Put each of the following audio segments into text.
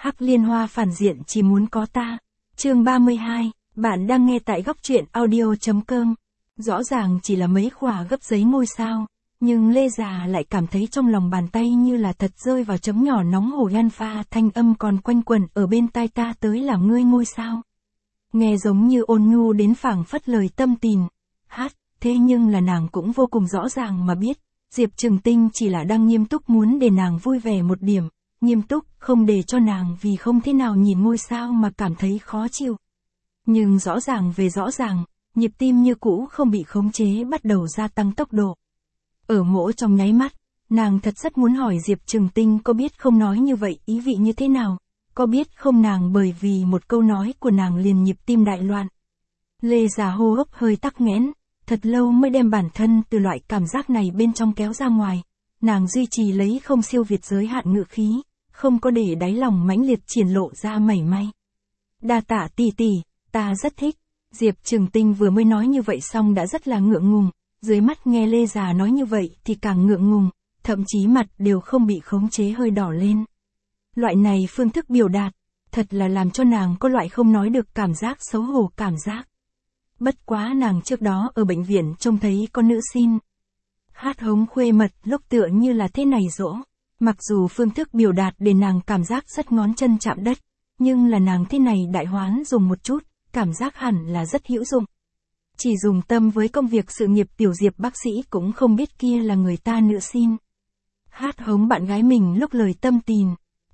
Hắc Liên Hoa phản diện chỉ muốn có ta. Chương 32, bạn đang nghe tại góc truyện audio.com. Rõ ràng chỉ là mấy khỏa gấp giấy ngôi sao, nhưng Lê Già lại cảm thấy trong lòng bàn tay như là thật rơi vào chấm nhỏ nóng hổi alpha, thanh âm còn quanh quẩn ở bên tai ta tới là ngươi ngôi sao. Nghe giống như ôn nhu đến phảng phất lời tâm tình. Thế nhưng là nàng cũng vô cùng rõ ràng mà biết, Diệp Trừng Tinh chỉ là đang nghiêm túc muốn để nàng vui vẻ một điểm, nghiêm túc không để cho nàng vì không thế nào nhìn ngôi sao mà cảm thấy khó chịu. Nhưng rõ ràng về rõ ràng, nhịp tim như cũ không bị khống chế bắt đầu gia tăng tốc độ. Ở mỗi trong nháy mắt, nàng thật rất muốn hỏi Diệp Trừng Tinh có biết không nói như vậy ý vị như thế nào, có biết không nàng bởi vì một câu nói của nàng liền nhịp tim đại loạn. Lê Già hô hấp hơi tắc nghẽn, thật lâu mới đem bản thân từ loại cảm giác này bên trong kéo ra ngoài, nàng duy trì lấy không siêu việt giới hạn ngữ khí, không có để đáy lòng mãnh liệt triển lộ ra mảy may. Đa tạ tỷ tỷ, ta rất thích. Diệp Trừng Tinh vừa mới nói như vậy xong đã rất là ngượng ngùng, dưới mắt nghe Lê Già nói như vậy thì càng ngượng ngùng, thậm chí mặt đều không bị khống chế hơi đỏ lên. Loại này phương thức biểu đạt, thật là làm cho nàng có loại không nói được cảm giác xấu hổ cảm giác. Bất quá nàng trước đó ở bệnh viện trông thấy con nữ xin hát hống khuê mật lúc tựa như là thế này dỗ. Mặc dù phương thức biểu đạt để nàng cảm giác rất ngón chân chạm đất, nhưng là nàng thế này đại hoán dùng một chút, cảm giác hẳn là rất hữu dụng. Chỉ dùng tâm với công việc sự nghiệp tiểu Diệp bác sĩ cũng không biết kia là người ta nữ xin hát hống bạn gái mình lúc lời tâm tình.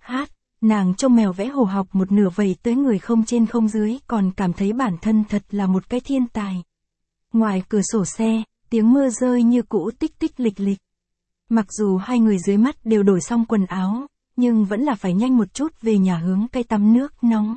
Nàng trông mèo vẽ hồ học một nửa vầy tới người không trên không dưới còn cảm thấy bản thân thật là một cái thiên tài. Ngoài cửa sổ xe, tiếng mưa rơi như cũ tích tích lịch lịch. Mặc dù hai người dưới mắt đều đổi xong quần áo, nhưng vẫn là phải nhanh một chút về nhà hướng cây tắm nước nóng.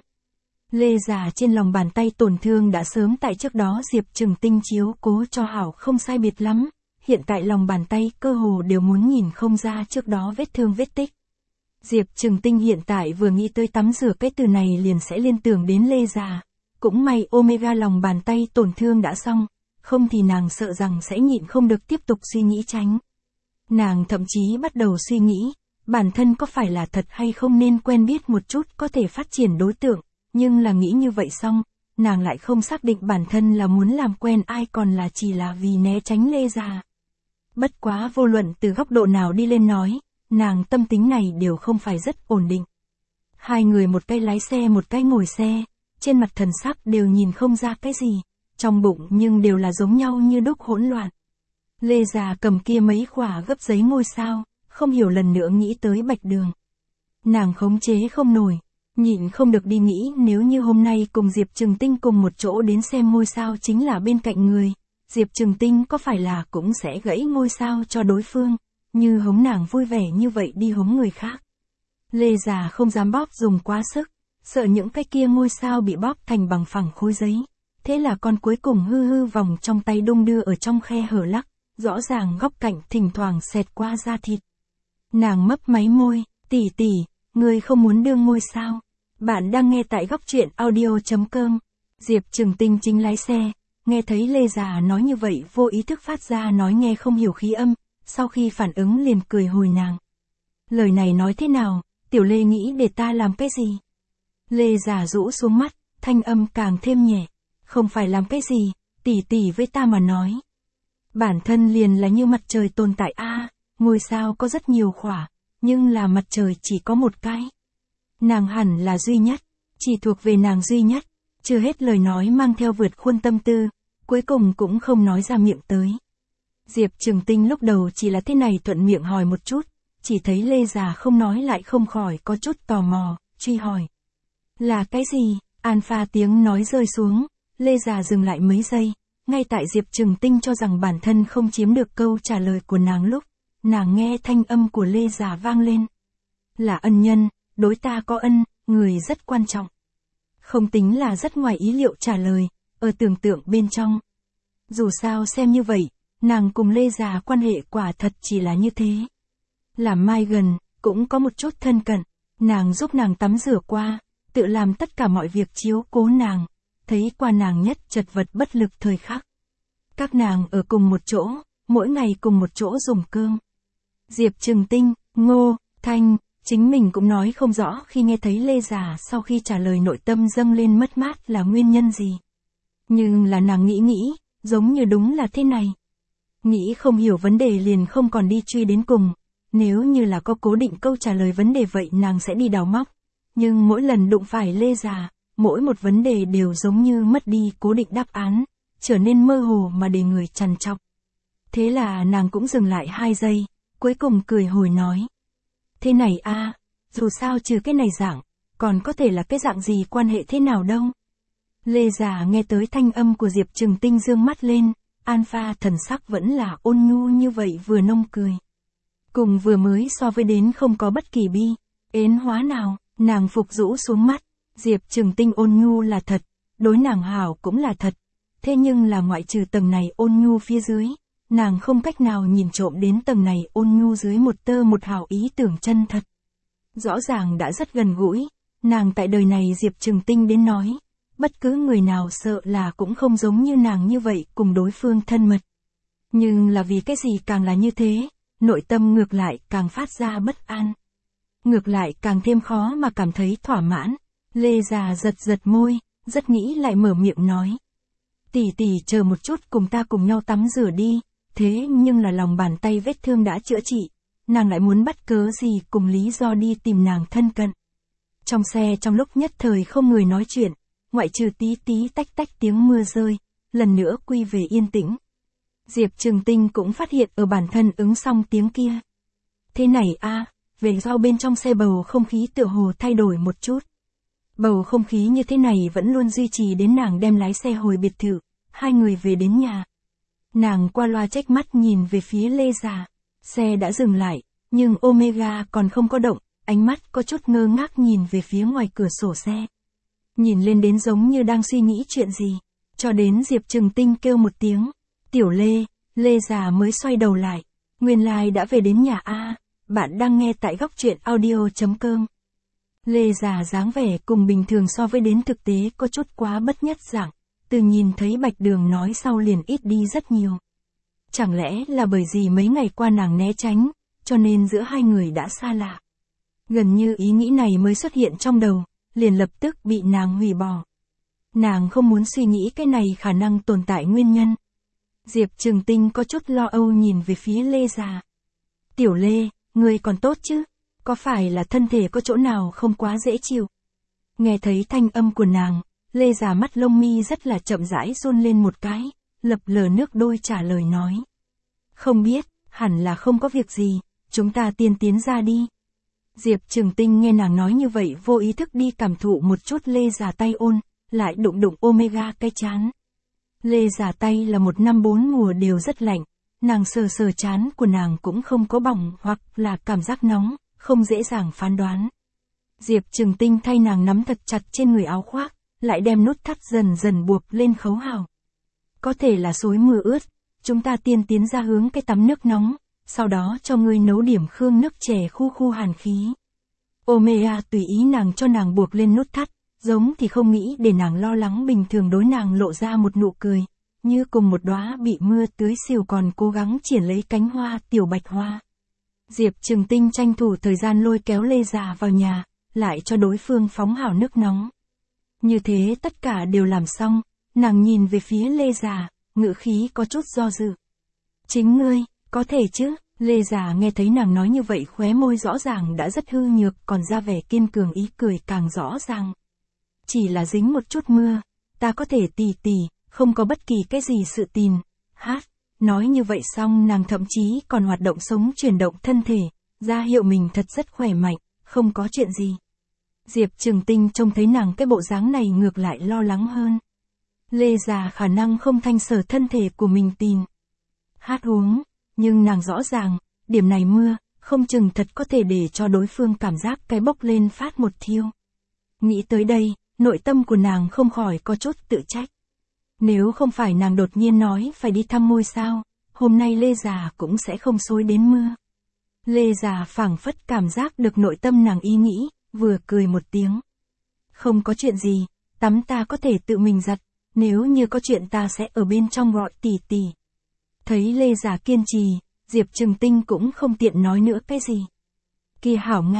Lê Già trên lòng bàn tay tổn thương đã sớm tại trước đó Diệp Trừng Tinh chiếu cố cho hảo không sai biệt lắm, hiện tại lòng bàn tay cơ hồ đều muốn nhìn không ra trước đó vết thương vết tích. Diệp Trừng Tinh hiện tại vừa nghĩ tới tắm rửa cái từ này liền sẽ liên tưởng đến Lê Già. Cũng may Omega lòng bàn tay tổn thương đã xong, không thì nàng sợ rằng sẽ nhịn không được tiếp tục suy nghĩ tránh. Nàng thậm chí bắt đầu suy nghĩ, bản thân có phải là thật hay không nên quen biết một chút có thể phát triển đối tượng, nhưng là nghĩ như vậy xong, nàng lại không xác định bản thân là muốn làm quen ai còn là chỉ là vì né tránh Lê Già. Bất quá vô luận từ góc độ nào đi lên nói, nàng tâm tính này đều không phải rất ổn định. Hai người một cái lái xe một cái ngồi xe, trên mặt thần sắc đều nhìn không ra cái gì, trong bụng nhưng đều là giống nhau như đúc hỗn loạn. Lê Già cầm kia mấy khỏa gấp giấy ngôi sao, không hiểu lần nữa nghĩ tới Bạch Đường. Nàng khống chế không nổi, nhịn không được đi nghĩ nếu như hôm nay cùng Diệp Trừng Tinh cùng một chỗ đến xem ngôi sao chính là bên cạnh người, Diệp Trừng Tinh có phải là cũng sẽ gãy ngôi sao cho đối phương, như hống nàng vui vẻ như vậy đi hống người khác. Lê Già không dám bóp dùng quá sức, sợ những cái kia ngôi sao bị bóp thành bằng phẳng khối giấy. Thế là con cuối cùng hư hư vòng trong tay đung đưa ở trong khe hở lắc, rõ ràng góc cạnh thỉnh thoảng xẹt qua da thịt. Nàng mấp máy môi, tỷ tỷ, ngươi không muốn đương ngôi sao. Bạn đang nghe tại góc truyện audio.com. Diệp Trừng Tinh chính lái xe, nghe thấy Lê Già nói như vậy vô ý thức phát ra nói nghe không hiểu khí âm, sau khi phản ứng liền cười hồi nàng. Lời này nói thế nào, tiểu Lê nghĩ để ta làm cái gì? Lê Già rũ xuống mắt, thanh âm càng thêm nhẹ. Không phải làm cái gì, tỷ tỷ với ta mà nói. Bản thân liền là như mặt trời tồn tại ngôi sao có rất nhiều khỏa, nhưng là mặt trời chỉ có một cái. Nàng hẳn là duy nhất, chỉ thuộc về nàng duy nhất, chưa hết lời nói mang theo vượt khuôn tâm tư, cuối cùng cũng không nói ra miệng tới. Diệp Trừng Tinh lúc đầu chỉ là thế này thuận miệng hỏi một chút, chỉ thấy Lê Già không nói lại không khỏi có chút tò mò, truy hỏi. Là cái gì? Alpha tiếng nói rơi xuống, Lê Già dừng lại mấy giây, ngay tại Diệp Trừng Tinh cho rằng bản thân không chiếm được câu trả lời của nàng lúc, nàng nghe thanh âm của Lê Già vang lên. Là ân nhân, đối ta có ân, người rất quan trọng. Không tính là rất ngoài ý liệu trả lời, ở tưởng tượng bên trong. Dù sao xem như vậy, nàng cùng Lê Già quan hệ quả thật chỉ là như thế. Làm mai gần, cũng có một chút thân cận, nàng giúp nàng tắm rửa qua, tự làm tất cả mọi việc chiếu cố nàng, thấy qua nàng nhất chật vật bất lực thời khắc. Các nàng ở cùng một chỗ, mỗi ngày cùng một chỗ dùng cơm. Diệp Trừng Tinh, Ngô, Thanh, Chính mình cũng nói không rõ khi nghe thấy Lê Già sau khi trả lời nội tâm dâng lên mất mát là nguyên nhân gì. Nhưng là nàng nghĩ, giống như đúng là thế này. Nghĩ không hiểu vấn đề liền không còn đi truy đến cùng. Nếu như là có cố định câu trả lời vấn đề vậy nàng sẽ đi đào móc. Nhưng mỗi lần đụng phải Lê Già, mỗi một vấn đề đều giống như mất đi cố định đáp án, trở nên mơ hồ mà để người trằn trọc. Thế là nàng cũng dừng lại 2 giây, cuối cùng cười hồi nói. Thế này a, dù sao trừ cái này dạng, còn có thể là cái dạng gì quan hệ thế nào đâu. Lê Già nghe tới thanh âm của Diệp Trừng Tinh dương mắt lên, Alpha thần sắc vẫn là ôn nhu như vậy vừa nông cười. Cùng vừa mới so với đến không có bất kỳ ến hóa nào, nàng phục rũ xuống mắt, Diệp Trừng Tinh ôn nhu là thật, đối nàng hảo cũng là thật, thế nhưng là ngoại trừ tầng này ôn nhu phía dưới, nàng không cách nào nhìn trộm đến tầng này ôn nhu dưới một tơ một hào ý tưởng chân thật. Rõ ràng đã rất gần gũi, nàng tại đời này Diệp Trừng Tinh đến nói, bất cứ người nào sợ là cũng không giống như nàng như vậy cùng đối phương thân mật. Nhưng là vì cái gì càng là như thế, nội tâm ngược lại càng phát ra bất an. Ngược lại càng thêm khó mà cảm thấy thỏa mãn. Lê Già giật môi, rất nghĩ lại mở miệng nói. Tỷ chờ một chút cùng ta cùng nhau tắm rửa đi, thế nhưng là lòng bàn tay vết thương đã chữa trị, nàng lại muốn bắt cớ gì cùng lý do đi tìm nàng thân cận. Trong xe trong lúc nhất thời không người nói chuyện, ngoại trừ tí tách tiếng mưa rơi, lần nữa quy về yên tĩnh. Diệp Trừng Tinh cũng phát hiện ở bản thân ứng xong tiếng kia. Thế này a, về sau bên trong xe bầu không khí tựa hồ thay đổi một chút. Bầu không khí như thế này vẫn luôn duy trì đến nàng đem lái xe hồi biệt thự, 2 người về đến nhà. Nàng qua loa trách mắt nhìn về phía Lê Già, xe đã dừng lại, nhưng Omega còn không có động, ánh mắt có chút ngơ ngác nhìn về phía ngoài cửa sổ xe. Nhìn lên đến giống như đang suy nghĩ chuyện gì, cho đến Diệp Trừng Tinh kêu một tiếng, tiểu Lê, Lê Già mới xoay đầu lại, nguyên lai đã về đến nhà a, bạn đang nghe tại góc truyện audio.com. Lê Già dáng vẻ cùng bình thường so với đến thực tế có chút quá bất nhất dạng, từ nhìn thấy Bạch Đường nói sau liền ít đi rất nhiều. Chẳng lẽ là bởi vì mấy ngày qua nàng né tránh, cho nên giữa 2 người đã xa lạ. Gần như ý nghĩ này mới xuất hiện trong đầu, liền lập tức bị nàng hủy bỏ. Nàng không muốn suy nghĩ cái này khả năng tồn tại nguyên nhân. Diệp Trừng Tinh có chút lo âu nhìn về phía Lê Già. Tiểu Lê, ngươi còn tốt chứ? Có phải là thân thể có chỗ nào không quá dễ chịu? Nghe thấy thanh âm của nàng, Lê Già mắt lông mi rất là chậm rãi run lên một cái, lập lờ nước đôi trả lời nói. Không biết, hẳn là không có việc gì, chúng ta tiến ra đi. Diệp Trừng Tinh nghe nàng nói như vậy vô ý thức đi cảm thụ một chút Lê Già tay ôn, lại đụng Omega cái chán. Lê Già tay là 1 năm 4 mùa đều rất lạnh, nàng sờ chán của nàng cũng không có bỏng hoặc là cảm giác nóng, không dễ dàng phán đoán. Diệp Trừng Tinh thay nàng nắm thật chặt trên người áo khoác, lại đem nút thắt dần buộc lên khấu hào. Có thể là xối mưa ướt, chúng ta tiến ra hướng cái tắm nước nóng, sau đó cho ngươi nấu điểm khương nước chè khu hàn khí. Omega tùy ý nàng cho nàng buộc lên nút thắt, giống thì không nghĩ để nàng lo lắng bình thường đối nàng lộ ra một nụ cười, như cùng một đóa bị mưa tưới xìu còn cố gắng triển lấy cánh hoa tiểu bạch hoa. Diệp Trừng Tinh tranh thủ thời gian lôi kéo Lê Già vào nhà, lại cho đối phương phóng hảo nước nóng. Như thế tất cả đều làm xong, nàng nhìn về phía Lê Già, ngữ khí có chút do dự. Chính ngươi, có thể chứ? Lê Già nghe thấy nàng nói như vậy khóe môi rõ ràng đã rất hư nhược còn ra vẻ kiên cường ý cười càng rõ ràng. Chỉ là dính một chút mưa, ta có thể tỉ, không có bất kỳ cái gì sự tin. Nói như vậy xong nàng thậm chí còn hoạt động sống chuyển động thân thể, ra hiệu mình thật rất khỏe mạnh, không có chuyện gì. Diệp Trừng Tinh trông thấy nàng cái bộ dáng này ngược lại lo lắng hơn. Lê Già khả năng không thanh sở thân thể của mình tin. Uống, nhưng nàng rõ ràng, điểm này mưa, không chừng thật có thể để cho đối phương cảm giác cái bốc lên phát một thiêu. Nghĩ tới đây, nội tâm của nàng không khỏi có chút tự trách. Nếu không phải nàng đột nhiên nói phải đi thăm ngôi sao, hôm nay Lê Già cũng sẽ không xối đến mưa. Lê Già phảng phất cảm giác được nội tâm nàng ý nghĩ, vừa cười một tiếng. Không có chuyện gì, tắm ta có thể tự mình giặt, nếu như có chuyện ta sẽ ở bên trong gọi tỷ. Thấy Lê Già kiên trì, Diệp Trừng Tinh cũng không tiện nói nữa cái gì. Kia hảo Nga,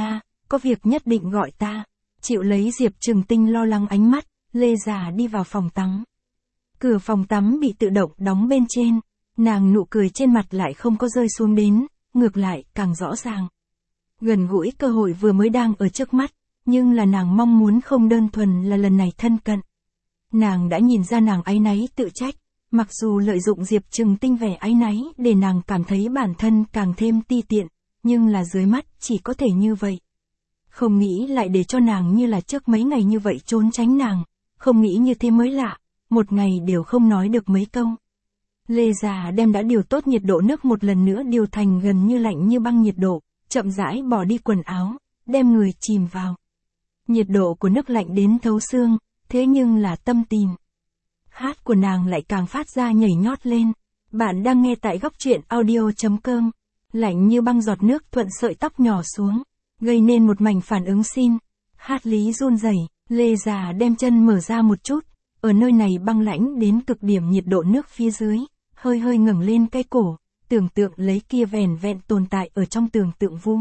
có việc nhất định gọi ta. Chịu lấy Diệp Trừng Tinh lo lắng ánh mắt, Lê Già đi vào phòng tắm. Cửa phòng tắm bị tự động đóng bên trên, nàng nụ cười trên mặt lại không có rơi xuống đến, ngược lại càng rõ ràng. Gần gũi cơ hội vừa mới đang ở trước mắt, nhưng là nàng mong muốn không đơn thuần là lần này thân cận. Nàng đã nhìn ra nàng áy náy tự trách, mặc dù lợi dụng Diệp Trừng Tinh vẻ áy náy để nàng cảm thấy bản thân càng thêm ti tiện, nhưng là dưới mắt chỉ có thể như vậy. Không nghĩ lại để cho nàng như là trước mấy ngày như vậy trốn tránh nàng, không nghĩ như thế mới lạ, một ngày đều không nói được mấy câu. Lê Già đem đã điều tốt nhiệt độ nước một lần nữa điều thành gần như lạnh như băng nhiệt độ, chậm rãi bỏ đi quần áo, đem người chìm vào. Nhiệt độ của nước lạnh đến thấu xương, thế nhưng là tâm tình. Hát của nàng lại càng phát ra nhảy nhót lên. Bạn đang nghe tại góc truyện audio.com. Lạnh như băng giọt nước thuận sợi tóc nhỏ xuống, gây nên một mảnh phản ứng xin. Hát lý run rẩy, Lê Già đem chân mở ra một chút, ở nơi này băng lãnh đến cực điểm nhiệt độ nước phía dưới, hơi hơi ngẩng lên cái cổ, tưởng tượng lấy kia vẻn vẹn tồn tại ở trong tưởng tượng vuông.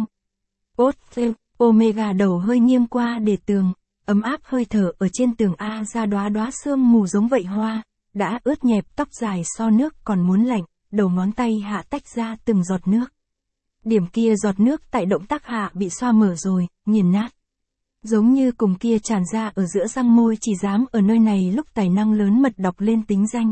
Omega đầu hơi nghiêng qua để tường, ấm áp hơi thở ở trên tường A ra đóa đóa sương mù giống vậy hoa, đã ướt nhẹp tóc dài so nước còn muốn lạnh, đầu ngón tay hạ tách ra từng giọt nước. Điểm kia giọt nước tại động tác hạ bị xoa mở rồi, nghiền nát. Giống như cùng kia tràn ra ở giữa răng môi chỉ dám ở nơi này lúc tài năng lớn mật đọc lên tính danh.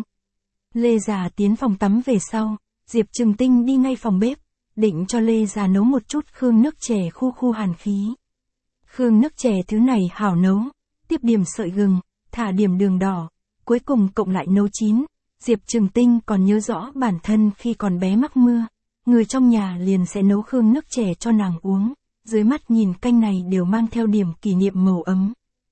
Lê Già tiến phòng tắm về sau, Diệp Trừng Tinh đi ngay phòng bếp, định cho Lê Già nấu một chút khương nước chè khu hàn khí. Khương nước chè thứ này hảo nấu, tiếp điểm sợi gừng, thả điểm đường đỏ, cuối cùng cộng lại nấu chín. Diệp Trừng Tinh còn nhớ rõ bản thân khi còn bé mắc mưa, người trong nhà liền sẽ nấu khương nước chè cho nàng uống, dưới mắt nhìn canh này đều mang theo điểm kỷ niệm màu ấm.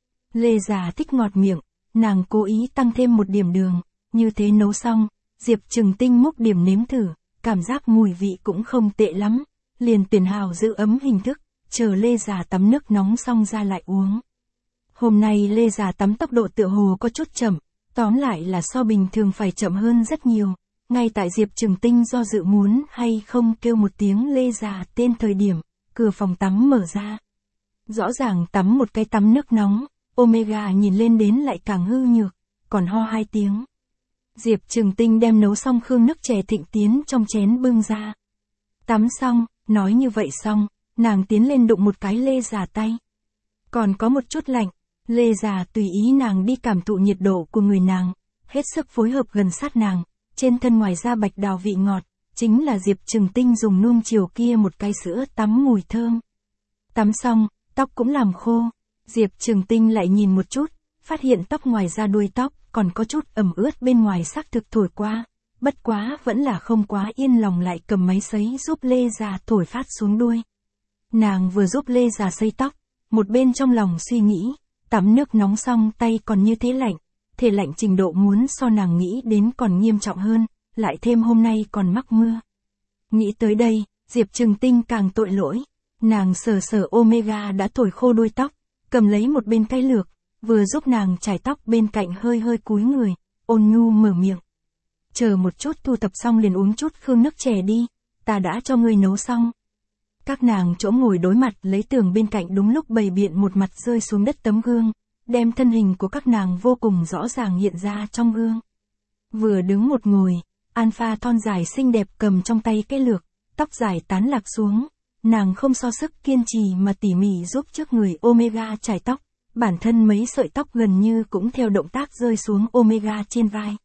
Lê Già thích ngọt miệng, nàng cố ý tăng thêm một điểm đường, như thế nấu xong, Diệp Trừng Tinh múc điểm nếm thử, cảm giác mùi vị cũng không tệ lắm, liền tuyển hào giữ ấm hình thức, chờ Lê Già tắm nước nóng xong ra lại uống. Hôm nay Lê Già tắm tốc độ tựa hồ có chút chậm, tóm lại là so bình thường phải chậm hơn rất nhiều. Ngay tại Diệp Trừng Tinh do dự muốn hay không kêu một tiếng Lê Già tên thời điểm, cửa phòng tắm mở ra. Rõ ràng tắm một cái tắm nước nóng, Omega nhìn lên đến lại càng hư nhược, còn ho 2 tiếng. Diệp Trừng Tinh đem nấu xong khương nước chè thịnh tiến trong chén bưng ra. Tắm xong, nói như vậy xong, nàng tiến lên đụng một cái Lê Già tay. Còn có một chút lạnh, Lê Già tùy ý nàng đi cảm thụ nhiệt độ của người nàng, hết sức phối hợp gần sát nàng, trên thân ngoài da bạch đào vị ngọt, chính là Diệp Trừng Tinh dùng nuông chiều kia một cái sữa tắm mùi thơm. Tắm xong, tóc cũng làm khô, Diệp Trừng Tinh lại nhìn một chút, phát hiện tóc ngoài da đuôi tóc còn có chút ẩm ướt bên ngoài xác thực thổi qua, bất quá vẫn là không quá yên lòng lại cầm máy sấy giúp Lê Già thổi phát xuống đuôi. Nàng vừa giúp Lê Già sấy tóc, một bên trong lòng suy nghĩ, tắm nước nóng xong tay còn như thế lạnh, thể lạnh trình độ muốn so nàng nghĩ đến còn nghiêm trọng hơn, lại thêm hôm nay còn mắc mưa. Nghĩ tới đây, Diệp Trừng Tinh càng tội lỗi, nàng sờ sờ Omega đã thổi khô đuôi tóc, cầm lấy một bên cái lược, vừa giúp nàng chải tóc bên cạnh hơi hơi cúi người, ôn nhu mở miệng. Chờ một chút thu thập xong liền uống chút khương nước chè đi, ta đã cho ngươi nấu xong. Các nàng chỗ ngồi đối mặt lấy tường bên cạnh đúng lúc bày biện một mặt rơi xuống đất tấm gương, đem thân hình của các nàng vô cùng rõ ràng hiện ra trong gương. Vừa đứng một ngồi, Alpha thon dài xinh đẹp cầm trong tay cái lược, tóc dài tán lạc xuống, nàng không so sức kiên trì mà tỉ mỉ giúp trước người Omega chải tóc, bản thân mấy sợi tóc gần như cũng theo động tác rơi xuống Omega trên vai.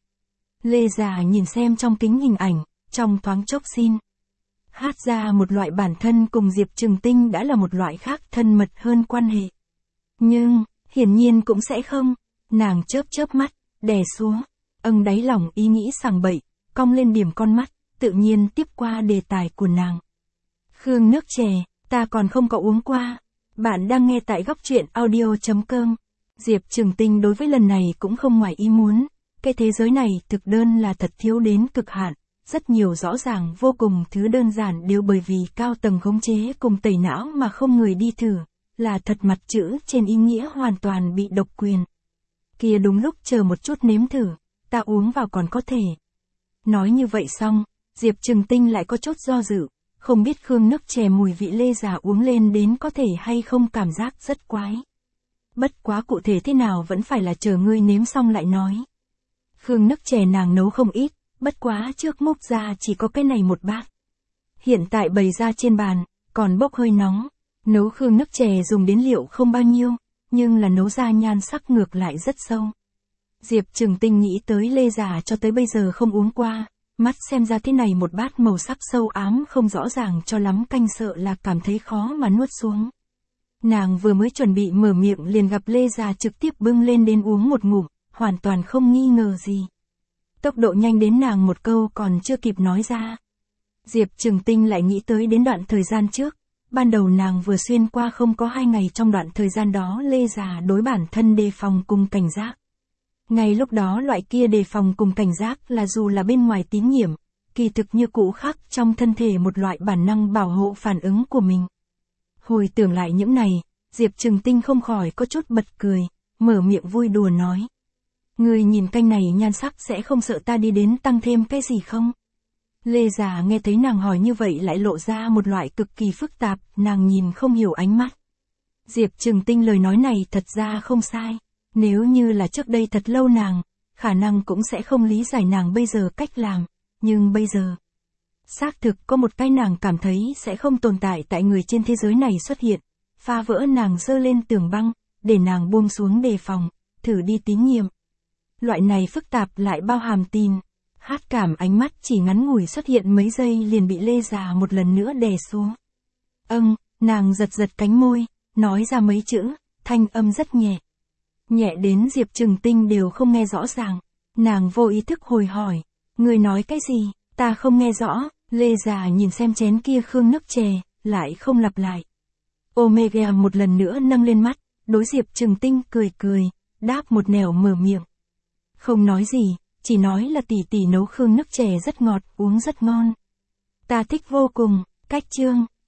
Lê Già nhìn xem trong kính hình ảnh, trong thoáng chốc xin hát ra một loại bản thân cùng Diệp Trừng Tinh đã là một loại khác thân mật hơn quan hệ. Nhưng, hiển nhiên cũng sẽ không, nàng chớp mắt, đè xuống, đáy lòng ý nghĩ sằng bậy, cong lên điểm con mắt, tự nhiên tiếp qua đề tài của nàng. Khương nước chè, ta còn không có uống qua. Bạn đang nghe tại góc truyện audio.com. Diệp Trừng Tinh đối với lần này cũng không ngoài ý muốn, cái thế giới này thực đơn là thật thiếu đến cực hạn. Rất nhiều rõ ràng vô cùng thứ đơn giản đều bởi vì cao tầng khống chế cùng tẩy não mà không người đi thử, là thật mặt chữ trên ý nghĩa hoàn toàn bị độc quyền. Kia đúng lúc chờ một chút nếm thử, ta uống vào còn có thể. Nói như vậy xong, Diệp Trừng Tinh lại có chút do dự, không biết khương nước chè mùi vị Lê già uống lên đến có thể hay không cảm giác rất quái. Bất quá cụ thể thế nào vẫn phải là chờ ngươi nếm xong lại nói. Khương nước chè nàng nấu không ít, bất quá trước múc ra chỉ có cái này một bát. Hiện tại bày ra trên bàn, còn bốc hơi nóng. Nấu khương nước chè dùng đến liệu không bao nhiêu, nhưng là nấu ra nhan sắc ngược lại rất sâu. Diệp Trừng Tinh nghĩ tới Lê già cho tới bây giờ không uống qua, mắt xem ra thế này một bát màu sắc sâu ám không rõ ràng cho lắm canh sợ là cảm thấy khó mà nuốt xuống. Nàng vừa mới chuẩn bị mở miệng liền gặp Lê già trực tiếp bưng lên đến uống một ngụm, hoàn toàn không nghi ngờ gì. Tốc độ nhanh đến nàng một câu còn chưa kịp nói ra. Diệp Trừng Tinh lại nghĩ tới đến đoạn thời gian trước, ban đầu nàng vừa xuyên qua không có 2 ngày, trong đoạn thời gian đó Lê già đối bản thân đề phòng cùng cảnh giác. Ngay lúc đó loại kia đề phòng cùng cảnh giác là dù là bên ngoài tín nhiệm, kỳ thực như cũ khắc trong thân thể một loại bản năng bảo hộ phản ứng của mình. Hồi tưởng lại những này, Diệp Trừng Tinh không khỏi có chút bật cười, mở miệng vui đùa nói. Người nhìn canh này nhan sắc sẽ không sợ ta đi đến tăng thêm cái gì không? Lê già nghe thấy nàng hỏi như vậy lại lộ ra một loại cực kỳ phức tạp, nàng nhìn không hiểu ánh mắt. Diệp Trừng Tinh lời nói này thật ra không sai. Nếu như là trước đây thật lâu nàng, khả năng cũng sẽ không lý giải nàng bây giờ cách làm, nhưng bây giờ, xác thực có một cái nàng cảm thấy sẽ không tồn tại tại người trên thế giới này xuất hiện, phá vỡ nàng giơ lên tường băng, để nàng buông xuống đề phòng, thử đi tín nhiệm. Loại này phức tạp lại bao hàm tin, hát cảm ánh mắt chỉ ngắn ngủi xuất hiện mấy giây liền bị Lê già một lần nữa đè xuống. Nàng giật giật cánh môi, nói ra mấy chữ, thanh âm rất nhẹ. Nhẹ đến Diệp Trừng Tinh đều không nghe rõ ràng. Nàng vô ý thức hồi hỏi. Người nói cái gì? Ta không nghe rõ. Lê già nhìn xem chén kia khương nước chè, lại không lặp lại. Omega một lần nữa nâng lên mắt, đối Diệp Trừng Tinh cười cười, đáp một nẻo mở miệng. Không nói gì, chỉ nói là tỷ tỷ nấu khương nước chè rất ngọt, uống rất ngon. Ta thích vô cùng. Cách chương